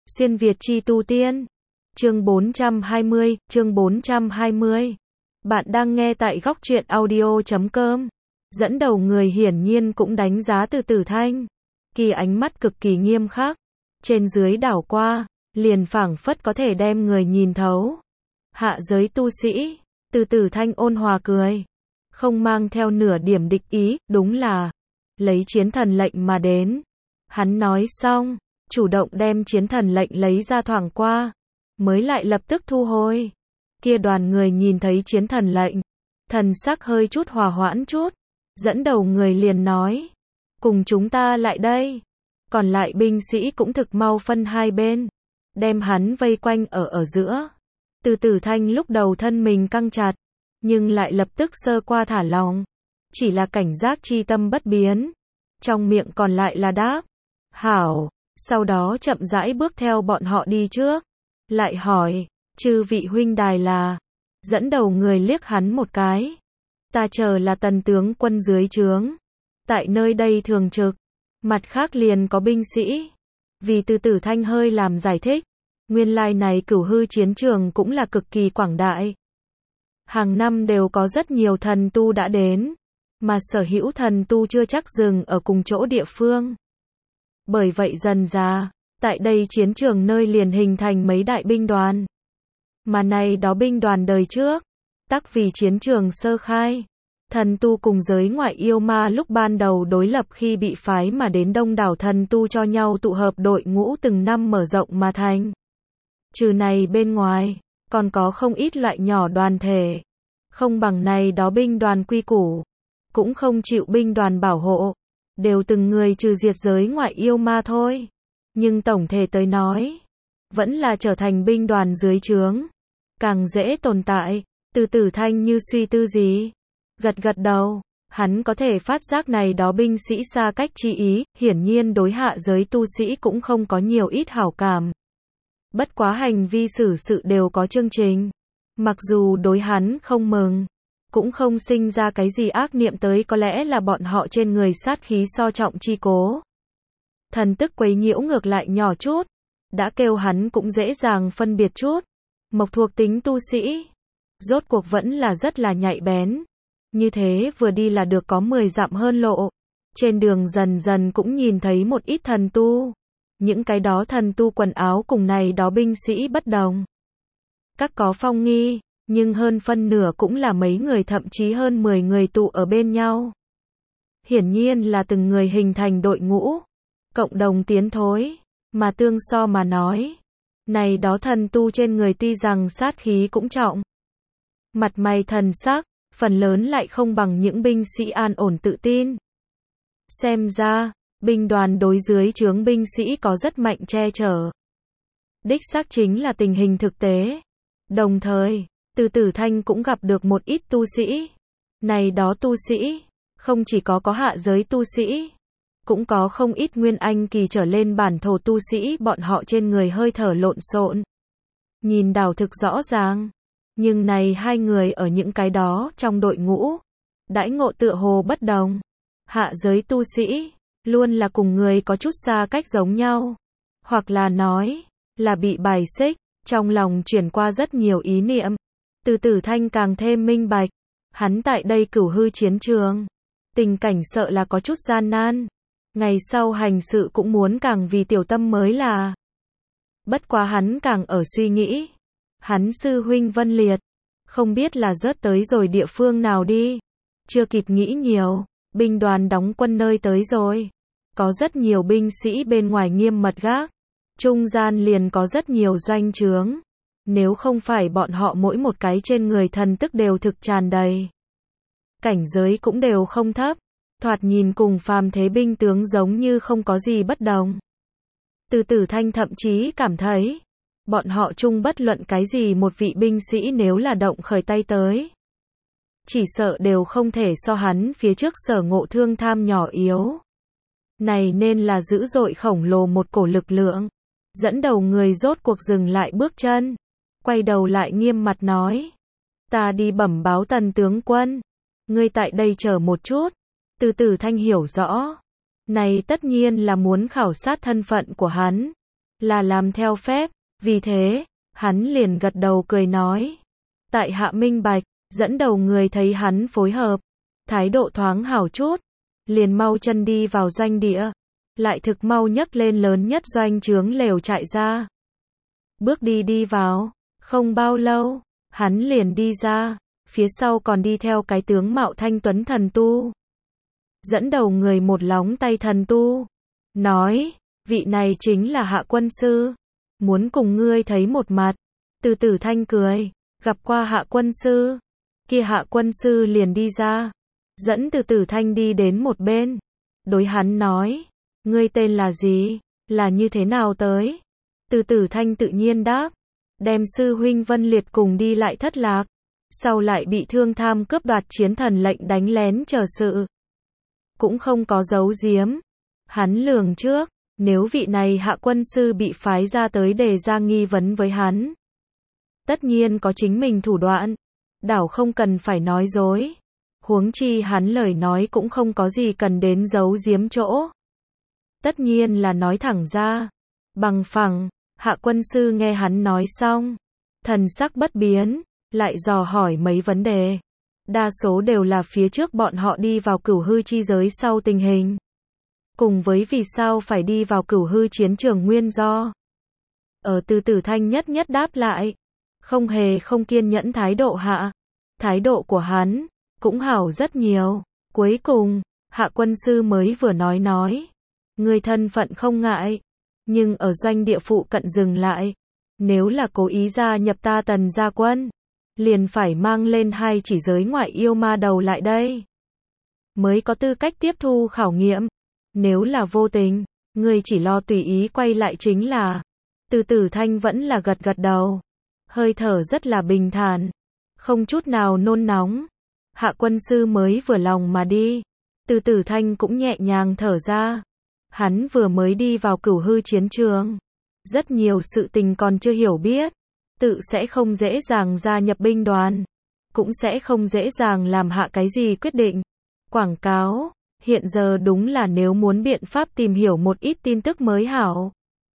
Xuyên Việt chi tu tiên. Chương 420, chương 420. Bạn đang nghe tại góc truyện audio.com. Dẫn đầu người hiển nhiên cũng đánh giá Từ Tử Thanh. Kỳ ánh mắt cực kỳ nghiêm khắc. Trên dưới đảo qua, liền phảng phất có thể đem người nhìn thấu. Hạ giới tu sĩ, Từ Tử Thanh ôn hòa cười. Không mang theo nửa điểm địch ý, đúng là lấy chiến thần lệnh mà đến. Hắn nói xong, chủ động đem chiến thần lệnh lấy ra thoảng qua, mới lại lập tức thu hồi. Kia đoàn người nhìn thấy chiến thần lệnh, thần sắc hơi chút hòa hoãn chút, dẫn đầu người liền nói, cùng chúng ta lại đây. Còn lại binh sĩ cũng thực mau phân hai bên, đem hắn vây quanh ở giữa. Từ Tử Thanh lúc đầu thân mình căng chặt, nhưng lại lập tức sơ qua thả lòng, chỉ là cảnh giác chi tâm bất biến, trong miệng còn lại là đáp, hảo. Sau đó chậm rãi bước theo bọn họ đi trước, lại hỏi, chư vị huynh đài là? Dẫn đầu người liếc hắn một cái, ta chờ là tần tướng quân dưới trướng, tại nơi đây thường trực, mặt khác liền có binh sĩ. Vì Từ Tử Thanh hơi làm giải thích, nguyên lai này Cửu Hư chiến trường cũng là cực kỳ quảng đại. Hàng năm đều có rất nhiều thần tu đã đến, mà sở hữu thần tu chưa chắc dừng ở cùng chỗ địa phương. Bởi vậy dần ra, tại đây chiến trường nơi liền hình thành mấy đại binh đoàn. Mà này đó binh đoàn đời trước, tắc vì chiến trường sơ khai. Thần tu cùng giới ngoại yêu ma lúc ban đầu đối lập khi bị phái mà đến đông đảo thần tu cho nhau tụ hợp đội ngũ từng năm mở rộng mà thành. Trừ này bên ngoài, còn có không ít loại nhỏ đoàn thể. Không bằng này đó binh đoàn quy củ, cũng không chịu binh đoàn bảo hộ. Đều từng người trừ diệt giới ngoại yêu ma thôi. Nhưng tổng thể tới nói, vẫn là trở thành binh đoàn dưới trướng, càng dễ tồn tại. Từ Tử Thanh như suy tư gì, gật gật đầu, hắn có thể phát giác này đó binh sĩ xa cách chi ý, hiển nhiên đối hạ giới tu sĩ cũng không có nhiều ít hảo cảm. Bất quá hành vi xử sự đều có chương trình, mặc dù đối hắn không mừng, cũng không sinh ra cái gì ác niệm tới, có lẽ là bọn họ trên người sát khí so trọng chi cố. Thần tức quấy nhiễu ngược lại nhỏ chút, đã kêu hắn cũng dễ dàng phân biệt chút. Mộc thuộc tính tu sĩ, rốt cuộc vẫn là rất là nhạy bén. Như thế vừa đi là được có 10 dặm hơn lộ. Trên đường dần dần cũng nhìn thấy một ít thần tu. Những cái đó thần tu quần áo cùng này đó binh sĩ bất đồng. Các có phong nghi, nhưng hơn phân nửa cũng là mấy người, thậm chí hơn 10 người tụ ở bên nhau. Hiển nhiên là từng người hình thành đội ngũ, cộng đồng tiến thối, mà tương so mà nói. Này đó thần tu trên người tuy rằng sát khí cũng trọng, mặt mày thần sắc, phần lớn lại không bằng những binh sĩ an ổn tự tin. Xem ra, binh đoàn đối dưới trướng binh sĩ có rất mạnh che chở. Đích xác chính là tình hình thực tế. Đồng thời, Từ Tử Thanh cũng gặp được một ít tu sĩ. Này đó tu sĩ, không chỉ có hạ giới tu sĩ, cũng có không ít nguyên anh kỳ trở lên bản thổ tu sĩ, bọn họ trên người hơi thở lộn xộn. Nhìn đảo thực rõ ràng, nhưng này hai người ở những cái đó trong đội ngũ, đãi ngộ tựa hồ bất đồng. Hạ giới tu sĩ, luôn là cùng người có chút xa cách giống nhau, hoặc là nói, là bị bài xích, trong lòng chuyển qua rất nhiều ý niệm. Từ Tử Thanh càng thêm minh bạch, hắn tại đây Cửu Hư chiến trường, tình cảnh sợ là có chút gian nan. Ngày sau hành sự cũng muốn càng vì tiểu tâm mới là. Bất quá hắn càng ở suy nghĩ, hắn sư huynh Vân Liệt, không biết là rớt tới rồi địa phương nào đi. Chưa kịp nghĩ nhiều, binh đoàn đóng quân nơi tới rồi. Có rất nhiều binh sĩ bên ngoài nghiêm mật gác, trung gian liền có rất nhiều doanh trướng. Nếu không phải bọn họ mỗi một cái trên người thần tức đều thực tràn đầy, cảnh giới cũng đều không thấp, thoạt nhìn cùng phàm thế binh tướng giống như không có gì bất đồng. Từ Tử Thanh thậm chí cảm thấy, bọn họ chung bất luận cái gì một vị binh sĩ nếu là động khởi tay tới, chỉ sợ đều không thể so hắn phía trước Sở Ngộ Thương tham nhỏ yếu. Này nên là dữ dội khổng lồ một cổ lực lượng. Dẫn đầu người rốt cuộc dừng lại bước chân, quay đầu lại nghiêm mặt nói, ta đi bẩm báo Tần tướng quân, ngươi tại đây chờ một chút. Từ Tử Thanh hiểu rõ, này tất nhiên là muốn khảo sát thân phận của hắn. là làm theo phép, vì thế, hắn liền gật đầu cười nói. Tại hạ minh bạch, dẫn đầu người thấy hắn phối hợp, thái độ thoáng hảo chút, liền mau chân đi vào doanh địa, lại thực mau nhấc lên lớn nhất doanh trướng lều trại ra. Bước đi vào, không bao lâu, hắn liền đi ra, phía sau còn đi theo cái tướng mạo thanh tuấn thần tu. Dẫn đầu người một lóng tay thần tu, nói, vị này chính là Hạ quân sư, muốn cùng ngươi thấy một mặt. Từ Tử Thanh cười, gặp qua Hạ quân sư. Kia Hạ quân sư liền đi ra, dẫn Từ Tử Thanh đi đến một bên, đối hắn nói, ngươi tên là gì, là như thế nào tới? Từ Tử Thanh tự nhiên đáp, đem sư huynh Vân Liệt cùng đi lại thất lạc, sau lại bị thương tham cướp đoạt chiến thần lệnh đánh lén chờ sự. Cũng không có giấu giếm. Hắn lường trước, nếu vị này Hạ quân sư bị phái ra tới đề ra nghi vấn với hắn, tất nhiên có chính mình thủ đoạn, đảo không cần phải nói dối. Huống chi hắn lời nói cũng không có gì cần đến giấu giếm chỗ. Tất nhiên là nói thẳng ra. Bằng phẳng, Hạ quân sư nghe hắn nói xong, thần sắc bất biến, lại dò hỏi mấy vấn đề. Đa số đều là phía trước bọn họ đi vào cửu hư chi giới sau tình hình. Cùng với vì sao phải đi vào cửu hư chiến trường nguyên do. Ở Từ Tử Thanh nhất nhất đáp lại, không hề không kiên nhẫn thái độ hạ. Thái độ của hắn, cũng hảo rất nhiều. Cuối cùng, Hạ quân sư mới vừa nói. Người thân phận không ngại, nhưng ở doanh địa phụ cận dừng lại. Nếu là cố ý gia nhập ta Tần gia quân, liền phải mang lên 2 chỉ giới ngoại yêu ma đầu lại đây, mới có tư cách tiếp thu khảo nghiệm. Nếu là vô tình, người chỉ lo tùy ý quay lại chính là. Từ Tử Thanh vẫn là gật đầu, hơi thở rất là bình thản, không chút nào nôn nóng. Hạ quân sư mới vừa lòng mà đi, Từ Tử Thanh cũng nhẹ nhàng thở ra. Hắn vừa mới đi vào cửu hư chiến trường, rất nhiều sự tình còn chưa hiểu biết, tự sẽ không dễ dàng gia nhập binh đoàn, cũng sẽ không dễ dàng làm hạ cái gì quyết định. Quảng cáo, hiện giờ đúng là nếu muốn biện pháp tìm hiểu một ít tin tức mới hảo.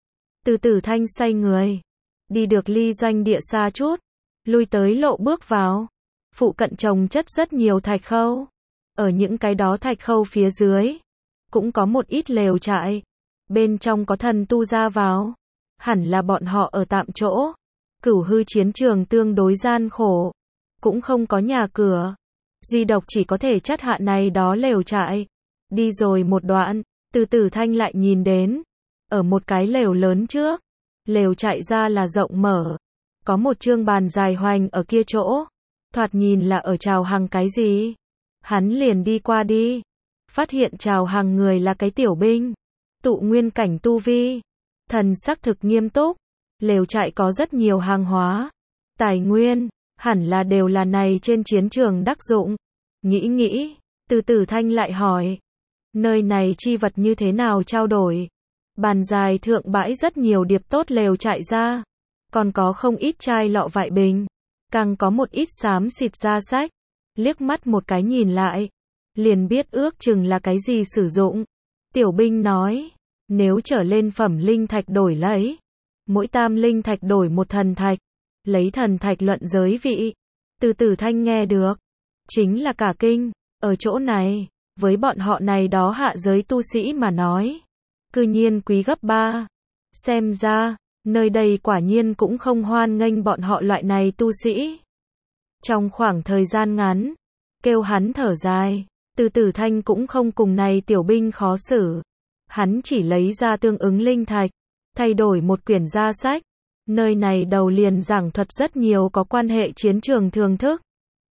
Từ Tử Thanh xoay người, đi được ly doanh địa xa chút, lui tới lộ bước vào. Phụ cận trồng chất rất nhiều thạch khâu, ở những cái đó thạch khâu phía dưới, cũng có một ít lều trại, bên trong có thần tu ra vào, hẳn là bọn họ ở tạm chỗ. Cửu hư chiến trường tương đối gian khổ, cũng không có nhà cửa, duy độc chỉ có thể chất hạ này đó lều trại. Đi rồi một đoạn, Từ Tử Thanh lại nhìn đến, ở một cái lều lớn trước, lều trại ra là rộng mở, có một chương bàn dài hoành ở kia chỗ, thoạt nhìn là ở chào hàng cái gì. Hắn liền đi qua đi, phát hiện chào hàng người là cái tiểu binh, tụ nguyên cảnh tu vi, thần sắc thực nghiêm túc. Lều trại có rất nhiều hàng hóa, tài nguyên, hẳn là đều là này trên chiến trường đắc dụng. Nghĩ, Từ Tử Thanh lại hỏi, nơi này chi vật như thế nào trao đổi? Bàn dài thượng bãi rất nhiều điệp tốt lều trại ra, còn có không ít chai lọ vại bình, càng có một ít xám xịt da sách. Liếc mắt một cái nhìn lại, liền biết ước chừng là cái gì sử dụng. Tiểu binh nói, nếu trở lên phẩm linh thạch đổi lấy, mỗi tam linh thạch đổi một thần thạch, lấy thần thạch luận giới vị. Từ Tử Thanh nghe được, chính là cả kinh. Ở chỗ này, với bọn họ này đó hạ giới tu sĩ mà nói, cư nhiên quý gấp 3. Xem ra, nơi đây quả nhiên cũng không hoan nghênh bọn họ loại này tu sĩ. Trong khoảng thời gian ngắn, kêu hắn thở dài, Từ Tử Thanh cũng không cùng này tiểu binh khó xử. Hắn chỉ lấy ra tương ứng linh thạch, thay đổi một quyển gia sách. Nơi này đầu liền giảng thuật rất nhiều có quan hệ chiến trường thường thức.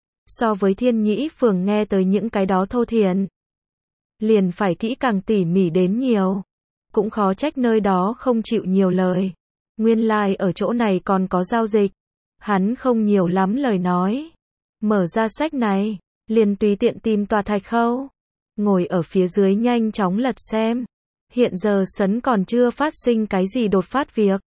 So với Thiên Nhĩ Phường nghe tới những cái đó thô thiển, liền phải kỹ càng tỉ mỉ đến nhiều. Cũng khó trách nơi đó không chịu nhiều lời. Nguyên lai ở chỗ này còn có giao dịch. Hắn không nhiều lắm lời nói. Mở ra sách này, liền tùy tiện tìm tòa thạch khâu. Ngồi ở phía dưới nhanh chóng lật xem. Hiện giờ sấn còn chưa phát sinh cái gì đột phát việc.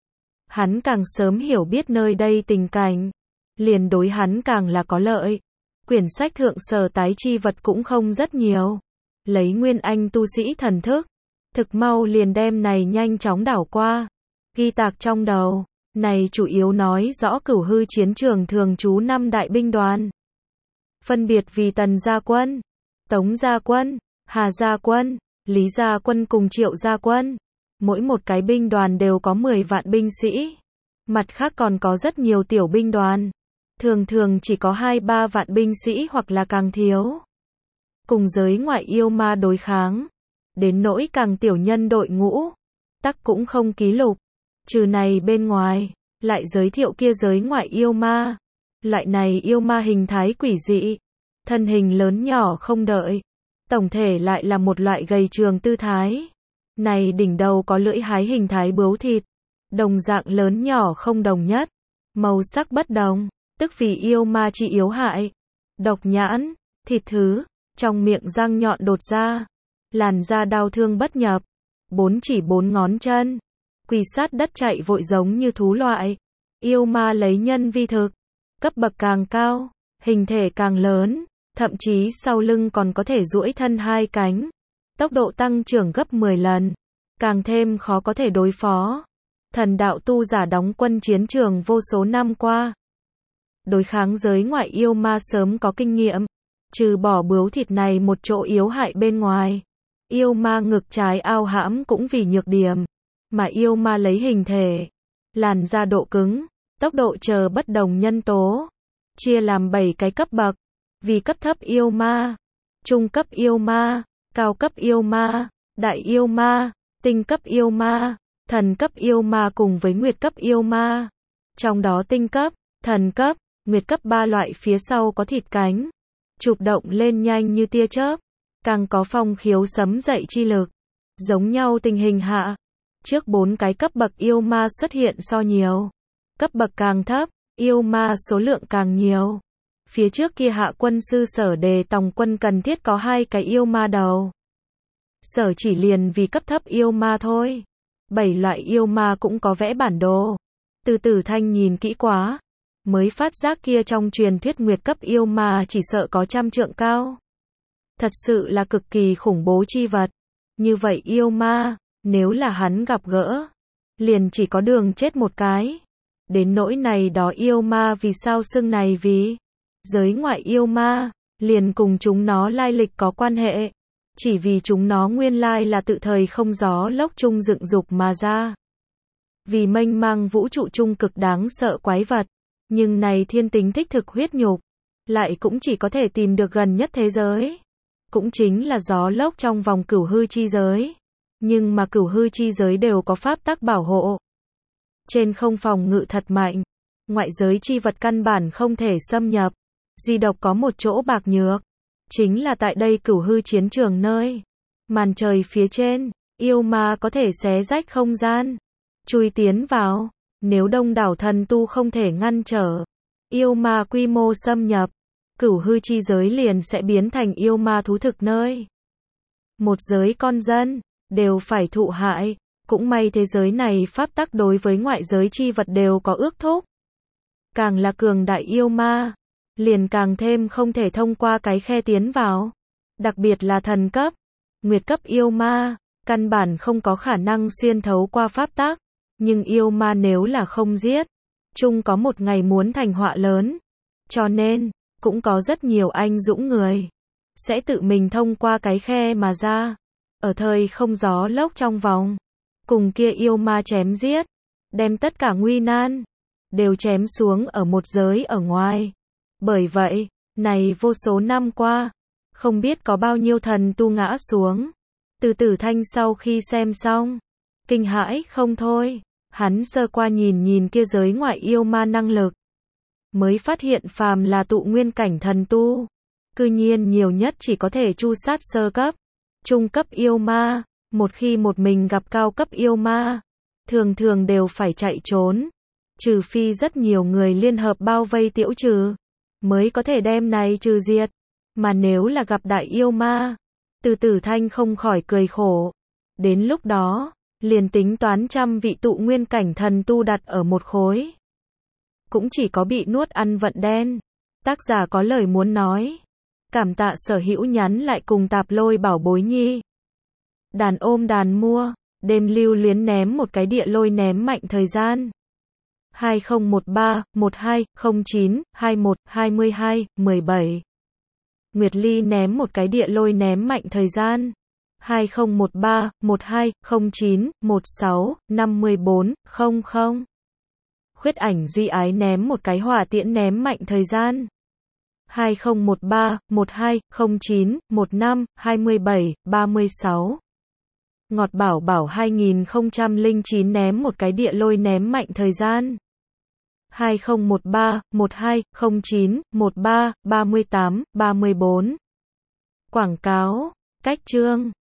Hắn càng sớm hiểu biết nơi đây tình cảnh, liền đối hắn càng là có lợi. Quyển sách thượng sở tái chi vật cũng không rất nhiều. Lấy nguyên anh tu sĩ thần thức, thực mau liền đem này nhanh chóng đảo qua. ghi tạc trong đầu. Này chủ yếu nói rõ Cửu Hư chiến trường thường trú 5 đại binh đoàn. Phân biệt vì Tần Gia Quân, Tống Gia Quân, Hà Gia Quân, Lý Gia Quân cùng Triệu Gia Quân. Mỗi một cái binh đoàn đều có 10 vạn binh sĩ. Mặt khác còn có rất nhiều tiểu binh đoàn. Thường thường chỉ có 2-3 vạn binh sĩ hoặc là càng thiếu. Cùng giới ngoại yêu ma đối kháng. Đến nỗi càng tiểu nhân đội ngũ. Tắc cũng không ký lục. Trừ này bên ngoài, lại giới thiệu kia giới ngoại yêu ma. Loại này yêu ma hình thái quỷ dị. Thân hình lớn nhỏ không đợi. Tổng thể lại là một loại gầy trường tư thái. Này đỉnh đầu có lưỡi hái hình thái bướu thịt. Đồng dạng lớn nhỏ không đồng nhất. Màu sắc bất đồng. Tức vì yêu ma chi yếu hại. Độc nhãn, thịt thứ, trong miệng răng nhọn đột ra. Làn da đau thương bất nhập. 4 chỉ 4 ngón chân. Quỳ sát đất chạy vội giống như thú loại. Yêu ma lấy nhân vi thực. Cấp bậc càng cao, hình thể càng lớn. Thậm chí sau lưng còn có thể duỗi thân 2 cánh. Tốc độ tăng trưởng gấp 10 lần. Càng thêm khó có thể đối phó. Thần đạo tu giả đóng quân chiến trường vô số năm qua. Đối kháng giới ngoại yêu ma sớm có kinh nghiệm. Trừ bỏ bướu thịt này một chỗ yếu hại bên ngoài. Yêu ma ngực trái ao hãm cũng vì nhược điểm. Mà yêu ma lấy hình thể, làn da độ cứng, tốc độ chờ bất đồng nhân tố. Chia làm 7 cái cấp bậc. Vì cấp thấp yêu ma, trung cấp yêu ma, cao cấp yêu ma, đại yêu ma, tinh cấp yêu ma, thần cấp yêu ma cùng với nguyệt cấp yêu ma. Trong đó tinh cấp, thần cấp, nguyệt cấp 3 loại phía sau có thịt cánh. Chụp động lên nhanh như tia chớp. Càng có phong khiếu sấm dậy chi lực. Giống nhau tình hình hạ. Trước 4 cái cấp bậc yêu ma xuất hiện so nhiều. Cấp bậc càng thấp, yêu ma số lượng càng nhiều. Phía trước kia hạ quân sư Sở Đề Tòng quân cần thiết có 2 cái yêu ma đầu. Sở chỉ liền vì cấp thấp yêu ma thôi. 7 loại yêu ma cũng có vẽ bản đồ. Từ Tử Thanh nhìn kỹ quá, mới phát giác kia trong truyền thuyết nguyệt cấp yêu ma chỉ sợ có 100 trượng cao. Thật sự là cực kỳ khủng bố chi vật. Như vậy yêu ma, nếu là hắn gặp gỡ, liền chỉ có đường chết một cái. Đến nỗi này đó yêu ma vì sao xưng này vì giới ngoại yêu ma, liền cùng chúng nó lai lịch có quan hệ. Chỉ vì chúng nó nguyên lai là tự thời không gió lốc chung dựng dục mà ra. Vì mênh mang vũ trụ chung cực đáng sợ quái vật. Nhưng này thiên tính thích thực huyết nhục. Lại cũng chỉ có thể tìm được gần nhất thế giới. Cũng chính là gió lốc trong vòng cửu hư chi giới. Nhưng mà cửu hư chi giới đều có pháp tắc bảo hộ. Trên không phòng ngự thật mạnh. Ngoại giới chi vật căn bản không thể xâm nhập. Duy độc có một chỗ bạc nhược. Chính là tại đây cửu hư chiến trường nơi. Màn trời phía trên, yêu ma có thể xé rách không gian. Chui tiến vào. Nếu đông đảo thần tu không thể ngăn trở. Yêu ma quy mô xâm nhập. Cửu hư chi giới liền sẽ biến thành yêu ma thú thực nơi. Một giới con dân, đều phải thụ hại. Cũng may thế giới này pháp tắc đối với ngoại giới chi vật đều có ước thúc. Càng là cường đại yêu ma, liền càng thêm không thể thông qua cái khe tiến vào. Đặc biệt là thần cấp, nguyệt cấp yêu ma, căn bản không có khả năng xuyên thấu qua pháp tắc. Nhưng yêu ma nếu là không giết, chung có một ngày muốn thành họa lớn. Cho nên, cũng có rất nhiều anh dũng người, sẽ tự mình thông qua cái khe mà ra. Ở thời không gió lốc trong vòng, cùng kia yêu ma chém giết, đem tất cả nguy nan, đều chém xuống ở một giới ở ngoài. Bởi vậy, này vô số năm qua, không biết có bao nhiêu thần tu ngã xuống. Từ Tử Thanh sau khi xem xong, kinh hãi không thôi. Hắn sơ qua nhìn kia giới ngoại yêu ma năng lực. Mới phát hiện phàm là tụ nguyên cảnh thần tu. Cư nhiên nhiều nhất chỉ có thể chu sát sơ cấp, trung cấp yêu ma. Một khi một mình gặp cao cấp yêu ma, thường thường đều phải chạy trốn. Trừ phi rất nhiều người liên hợp bao vây tiễu trừ, mới có thể đem này trừ diệt. Mà nếu là gặp đại yêu ma, Từ Tử Thanh không khỏi cười khổ. Đến lúc đó, liền tính toán 100 vị tụ nguyên cảnh thần tu đặt ở một khối, cũng chỉ có bị nuốt ăn vận đen. Tác giả có lời muốn nói. Cảm tạ Sở Hữu nhắn lại cùng Tạp Lôi bảo bối nhi. Đàn ôm đàn mua. Đêm lưu luyến ném một cái địa lôi ném mạnh thời gian. 2013, 12, 09, 21, 22, 17. Nguyệt Ly ném một cái địa lôi ném mạnh thời gian. 2013, 12, 09, 16, 54, 00. Khuyết ảnh Duy Ái ném một cái hỏa tiễn ném mạnh thời gian. 2013, 12, 09, 15, 27, 36. Ngọt Bảo Bảo 2009 ném một cái địa lôi ném mạnh thời gian. 2013, 12, 09, 13, 38, 34. Quảng cáo, cách chương